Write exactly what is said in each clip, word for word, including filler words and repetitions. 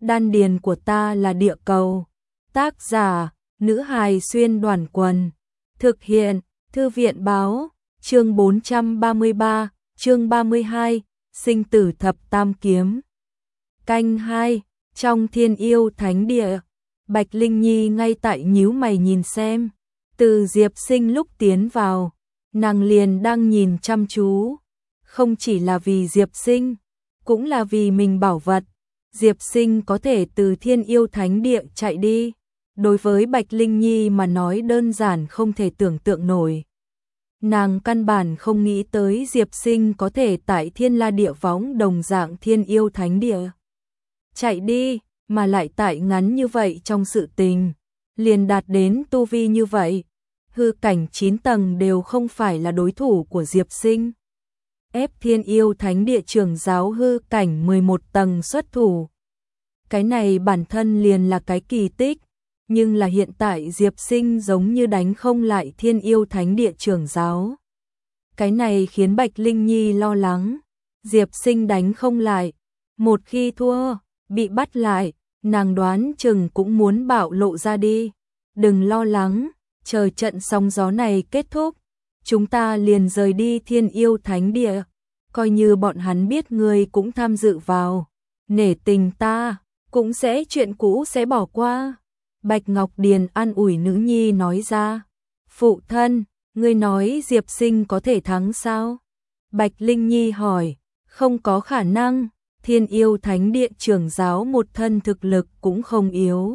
đan điền của ta là địa cầu. Tác giả, nữ hài xuyên đoàn quần. Thực hiện, thư viện báo, chương bốn trăm ba mươi ba, chương ba mươi hai, sinh tử thập tam kiếm. Canh hai, trong Thiên Yêu Thánh Địa, Bạch Linh Nhi ngay tại nhíu mày nhìn xem. Từ Diệp Sinh lúc tiến vào, nàng liền đang nhìn chăm chú. Không chỉ là vì Diệp Sinh, cũng là vì mình bảo vật. Diệp Sinh có thể từ Thiên Yêu Thánh Địa chạy đi. Đối với Bạch Linh Nhi mà nói đơn giản không thể tưởng tượng nổi. Nàng căn bản không nghĩ tới Diệp Sinh có thể tại Thiên La Địa Võng đồng dạng Thiên Yêu Thánh Địa chạy đi, mà lại tại ngắn như vậy trong sự tình, liền đạt đến tu vi như vậy. Hư cảnh chín tầng đều không phải là đối thủ của Diệp Sinh. Ép Thiên Yêu Thánh Địa trưởng giáo hư cảnh mười một tầng xuất thủ. Cái này bản thân liền là cái kỳ tích, nhưng là hiện tại Diệp Sinh giống như đánh không lại Thiên Yêu Thánh Địa trưởng giáo. Cái này khiến Bạch Linh Nhi lo lắng. Diệp Sinh đánh không lại, một khi thua, bị bắt lại, nàng đoán chừng cũng muốn bạo lộ ra đi. Đừng lo lắng, chờ trận sóng gió này kết thúc, chúng ta liền rời đi Thiên Yêu Thánh Địa. Coi như bọn hắn biết ngươi cũng tham dự vào, nể tình ta, cũng sẽ chuyện cũ sẽ bỏ qua. Bạch Ngọc Điền an ủi nữ nhi nói ra. Phụ thân, ngươi nói Diệp Sinh có thể thắng sao? Bạch Linh Nhi hỏi. Không có khả năng, Thiên Yêu Thánh Địa trưởng giáo một thân thực lực cũng không yếu.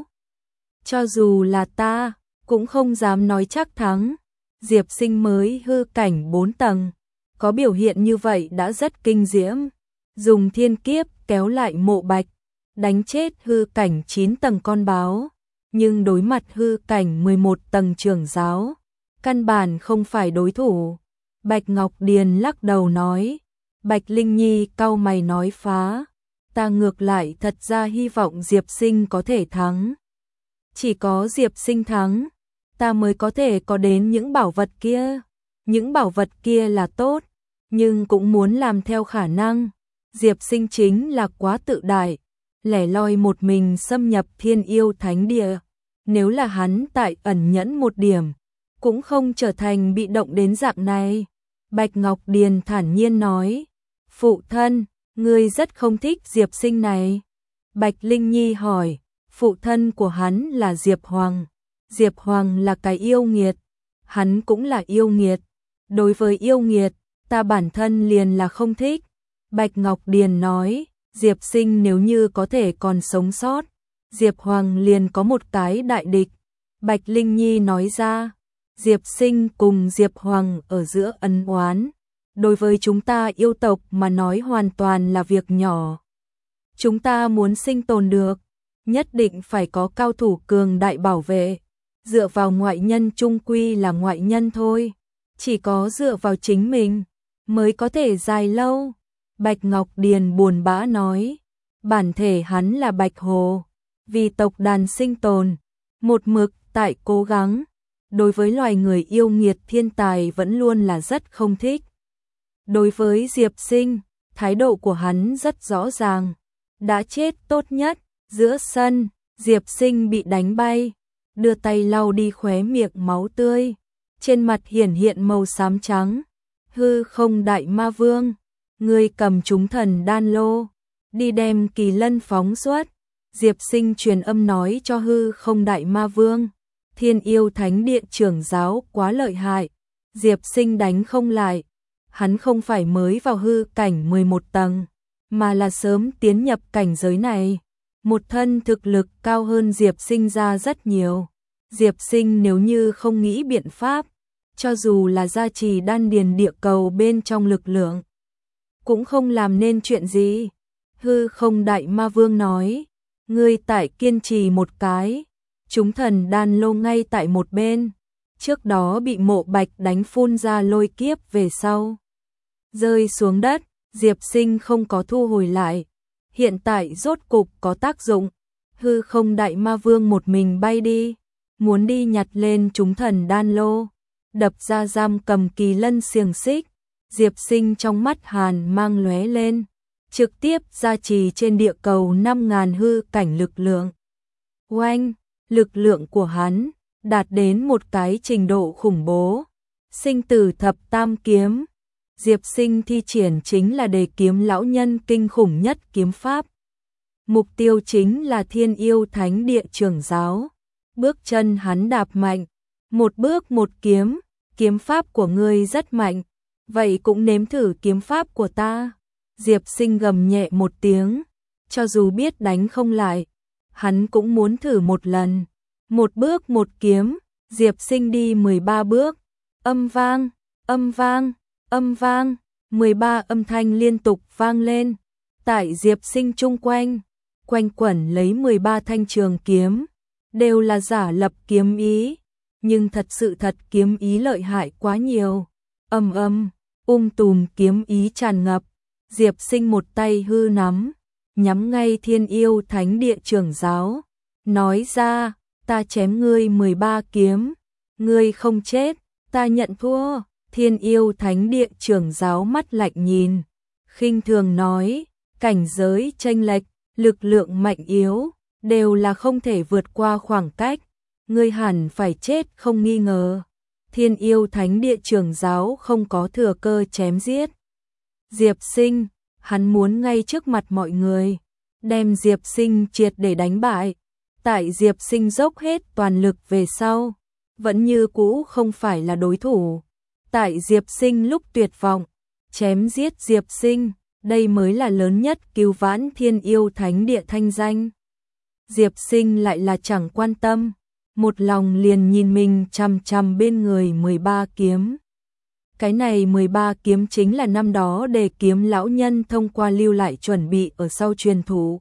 Cho dù là ta, cũng không dám nói chắc thắng. Diệp Sinh mới hư cảnh bốn tầng, có biểu hiện như vậy đã rất kinh diễm. Dùng thiên kiếp kéo lại Mộ Bạch, đánh chết hư cảnh chín tầng con báo. Nhưng đối mặt hư cảnh mười một tầng trưởng giáo, căn bản không phải đối thủ. Bạch Ngọc Điền lắc đầu nói. Bạch Linh Nhi cau mày nói phá. Ta ngược lại thật ra hy vọng Diệp Sinh có thể thắng. Chỉ có Diệp Sinh thắng, ta mới có thể có đến những bảo vật kia. Những bảo vật kia là tốt, nhưng cũng muốn làm theo khả năng. Diệp Sinh chính là quá tự đại, lẻ loi một mình xâm nhập Thiên Yêu Thánh Địa. Nếu là hắn tại ẩn nhẫn một điểm, cũng không trở thành bị động đến dạng này. Bạch Ngọc Điền thản nhiên nói. Phụ thân, ngươi rất không thích Diệp Sinh này. Bạch Linh Nhi hỏi. Phụ thân của hắn là Diệp Hoàng. Diệp Hoàng là cái yêu nghiệt. Hắn cũng là yêu nghiệt. Đối với yêu nghiệt, ta bản thân liền là không thích. Bạch Ngọc Điền nói. Diệp Sinh nếu như có thể còn sống sót, Diệp Hoàng liền có một cái đại địch. Bạch Linh Nhi nói ra. Diệp Sinh cùng Diệp Hoàng ở giữa ân oán, đối với chúng ta yêu tộc mà nói hoàn toàn là việc nhỏ. Chúng ta muốn sinh tồn được, nhất định phải có cao thủ cường đại bảo vệ. Dựa vào ngoại nhân chung quy là ngoại nhân thôi. Chỉ có dựa vào chính mình mới có thể dài lâu. Bạch Ngọc Điền buồn bã nói. Bản thể hắn là Bạch Hồ, vì tộc đàn sinh tồn, một mực tại cố gắng. Đối với loài người yêu nghiệt thiên tài vẫn luôn là rất không thích. Đối với Diệp Sinh, thái độ của hắn rất rõ ràng. Đã chết tốt nhất. Giữa sân, Diệp Sinh bị đánh bay, đưa tay lau đi khóe miệng máu tươi. Trên mặt hiển hiện màu xám trắng. Hư Không Đại Ma Vương, ngươi cầm chúng thần đan lô, đi đem Kỳ Lân phóng xuất. Diệp Sinh truyền âm nói cho Hư Không Đại Ma Vương. Thiên Yêu Thánh Địa trưởng giáo quá lợi hại, Diệp Sinh đánh không lại. Hắn không phải mới vào hư cảnh mười một tầng, mà là sớm tiến nhập cảnh giới này. Một thân thực lực cao hơn Diệp Sinh ra rất nhiều. Diệp Sinh nếu như không nghĩ biện pháp, cho dù là gia trì đan điền địa cầu bên trong lực lượng, cũng không làm nên chuyện gì. Hư Không Đại Ma Vương nói. Ngươi tại kiên trì một cái. Chúng thần đan lô ngay tại một bên, trước đó bị Mộ Bạch đánh phun ra lôi kiếp về sau, rơi xuống đất. Diệp Sinh không có thu hồi lại, hiện tại rốt cục có tác dụng. Hư Không Đại Ma Vương một mình bay đi, muốn đi nhặt lên chúng thần đan lô, đập ra giam cầm Kỳ Lân xiềng xích. Diệp Sinh trong mắt hàn mang lóe lên, trực tiếp gia trì trên địa cầu năm ngàn hư cảnh lực lượng. Oanh, lực lượng của hắn đạt đến một cái trình độ khủng bố. Sinh tử thập tam kiếm, Diệp Sinh thi triển chính là Đề kiếm lão nhân kinh khủng nhất kiếm pháp. Mục tiêu chính là Thiên Yêu Thánh Địa trưởng giáo. Bước chân hắn đạp mạnh, một bước một kiếm, kiếm pháp của ngươi rất mạnh, vậy cũng nếm thử kiếm pháp của ta. Diệp Sinh gầm nhẹ một tiếng, cho dù biết đánh không lại, hắn cũng muốn thử một lần. Một bước một kiếm, Diệp Sinh đi mười ba bước, âm vang, âm vang, âm vang, mười ba âm thanh liên tục vang lên. Tại Diệp Sinh chung quanh, quanh quẩn lấy mười ba thanh trường kiếm, đều là giả lập kiếm ý, nhưng thật sự thật kiếm ý lợi hại quá nhiều. Âm âm, um tùm kiếm ý tràn ngập, Diệp Sinh một tay hư nắm, nhắm ngay Thiên Yêu Thánh Địa trưởng giáo, nói ra, ta chém ngươi mười ba kiếm, ngươi không chết, ta nhận thua. Thiên Yêu Thánh Địa trưởng giáo mắt lạnh nhìn, khinh thường nói, cảnh giới chênh lệch, lực lượng mạnh yếu, đều là không thể vượt qua khoảng cách, ngươi hẳn phải chết không nghi ngờ. Thiên Yêu Thánh Địa trưởng giáo không có thừa cơ chém giết Diệp Sinh, hắn muốn ngay trước mặt mọi người đem Diệp Sinh triệt để đánh bại. Tại Diệp Sinh dốc hết toàn lực về sau, vẫn như cũ không phải là đối thủ. Tại Diệp Sinh lúc tuyệt vọng, chém giết Diệp Sinh, đây mới là lớn nhất cứu vãn Thiên Yêu Thánh Địa thanh danh. Diệp Sinh lại là chẳng quan tâm, một lòng liền nhìn mình chằm chằm bên người mười ba kiếm. Cái này mười ba kiếm chính là năm đó Đề kiếm lão nhân thông qua lưu lại chuẩn bị ở sau truyền thụ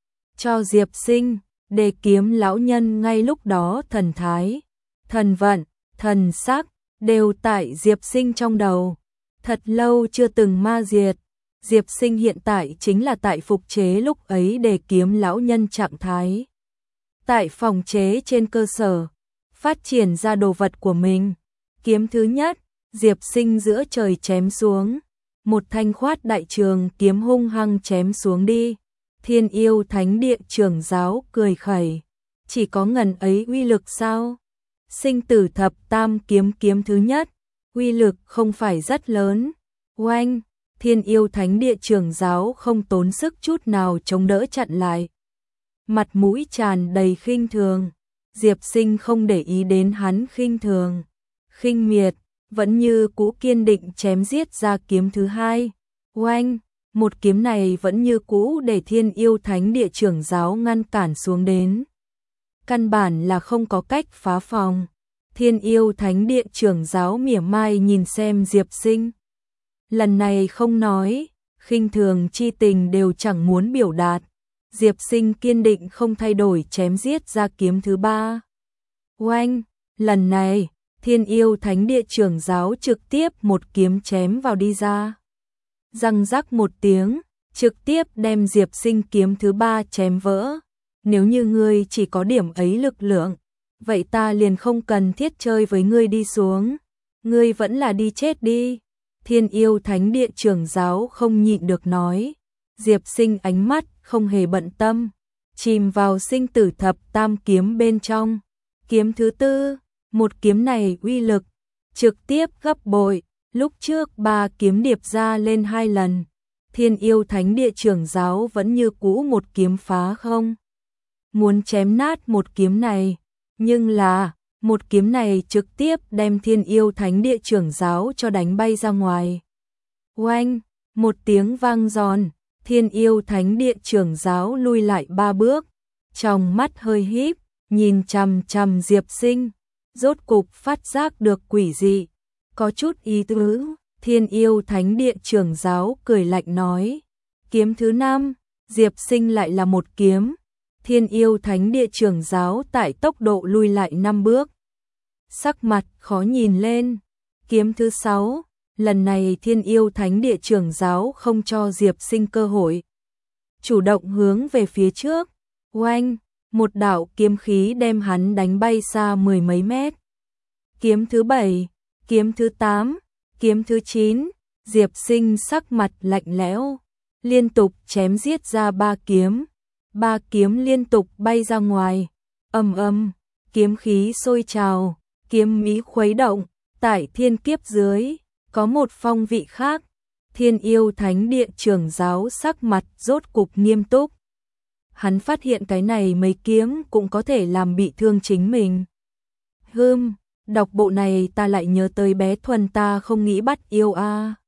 cho Diệp Sinh. Đề kiếm lão nhân ngay lúc đó thần thái, thần vận, thần sắc đều tại Diệp Sinh trong đầu. Thật lâu chưa từng ma diệt, Diệp Sinh hiện tại chính là tại phục chế lúc ấy Đề kiếm lão nhân trạng thái. Tại phòng chế trên cơ sở, phát triển ra đồ vật của mình. Kiếm thứ nhất, Diệp Sinh giữa trời chém xuống, một thanh khoát đại trường kiếm hung hăng chém xuống đi. Thiên Yêu Thánh Địa trưởng giáo cười khẩy, chỉ có ngần ấy uy lực sao? Sinh tử thập tam kiếm kiếm thứ nhất, uy lực không phải rất lớn. Oanh, Thiên Yêu Thánh Địa trưởng giáo không tốn sức chút nào chống đỡ chặn lại. Mặt mũi tràn đầy khinh thường, Diệp Sinh không để ý đến hắn khinh thường, khinh miệt, vẫn như cũ kiên định chém giết ra kiếm thứ hai. Oanh, một kiếm này vẫn như cũ để Thiên Yêu Thánh Địa trưởng giáo ngăn cản xuống đến. Căn bản là không có cách phá phòng. Thiên Yêu Thánh Địa trưởng giáo mỉa mai nhìn xem Diệp Sinh. Lần này không nói, khinh thường chi tình đều chẳng muốn biểu đạt. Diệp Sinh kiên định không thay đổi chém giết ra kiếm thứ ba. Oanh, lần này, Thiên Yêu Thánh Địa trưởng giáo trực tiếp một kiếm chém vào đi ra. Răng rắc một tiếng, trực tiếp đem Diệp Sinh kiếm thứ ba chém vỡ. Nếu như ngươi chỉ có điểm ấy lực lượng, vậy ta liền không cần thiết chơi với ngươi đi xuống. Ngươi vẫn là đi chết đi. Thiên Yêu Thánh Địa trưởng giáo không nhịn được nói. Diệp Sinh ánh mắt không hề bận tâm, chìm vào sinh tử thập tam kiếm bên trong. Kiếm thứ tư, một kiếm này uy lực trực tiếp gấp bội, lúc trước ba kiếm điệp ra lên hai lần. Thiên Yêu Thánh Địa trưởng giáo vẫn như cũ một kiếm phá không. Muốn chém nát một kiếm này, nhưng là, một kiếm này trực tiếp đem Thiên Yêu Thánh Địa trưởng giáo cho đánh bay ra ngoài. Oanh, một tiếng vang giòn, Thiên Yêu Thánh Địa trưởng giáo lui lại ba bước, trong mắt hơi híp, nhìn chằm chằm Diệp Sinh, rốt cục phát giác được quỷ dị, có chút ý tứ. Thiên Yêu Thánh Địa trưởng giáo cười lạnh nói, kiếm thứ năm, Diệp Sinh lại là một kiếm. Thiên Yêu Thánh Địa trưởng giáo tại tốc độ lui lại năm bước, sắc mặt khó nhìn lên. Kiếm thứ sáu, lần này Thiên Yêu Thánh Địa trưởng giáo không cho Diệp Sinh cơ hội, chủ động hướng về phía trước. Oanh, một đạo kiếm khí đem hắn đánh bay xa mười mấy mét. Kiếm thứ bảy, kiếm thứ tám, kiếm thứ chín, Diệp Sinh sắc mặt lạnh lẽo, liên tục chém giết ra ba kiếm, ba kiếm liên tục bay ra ngoài, ầm ầm, kiếm khí sôi trào, kiếm mỹ khuấy động, tại thiên kiếp dưới, có một phong vị khác, Thiên Yêu Thánh Địa trưởng giáo sắc mặt rốt cục nghiêm túc. Hắn phát hiện cái này mấy kiếm cũng có thể làm bị thương chính mình. Hừm, đọc bộ này ta lại nhớ tới bé Thuần ta không nghĩ bắt yêu a.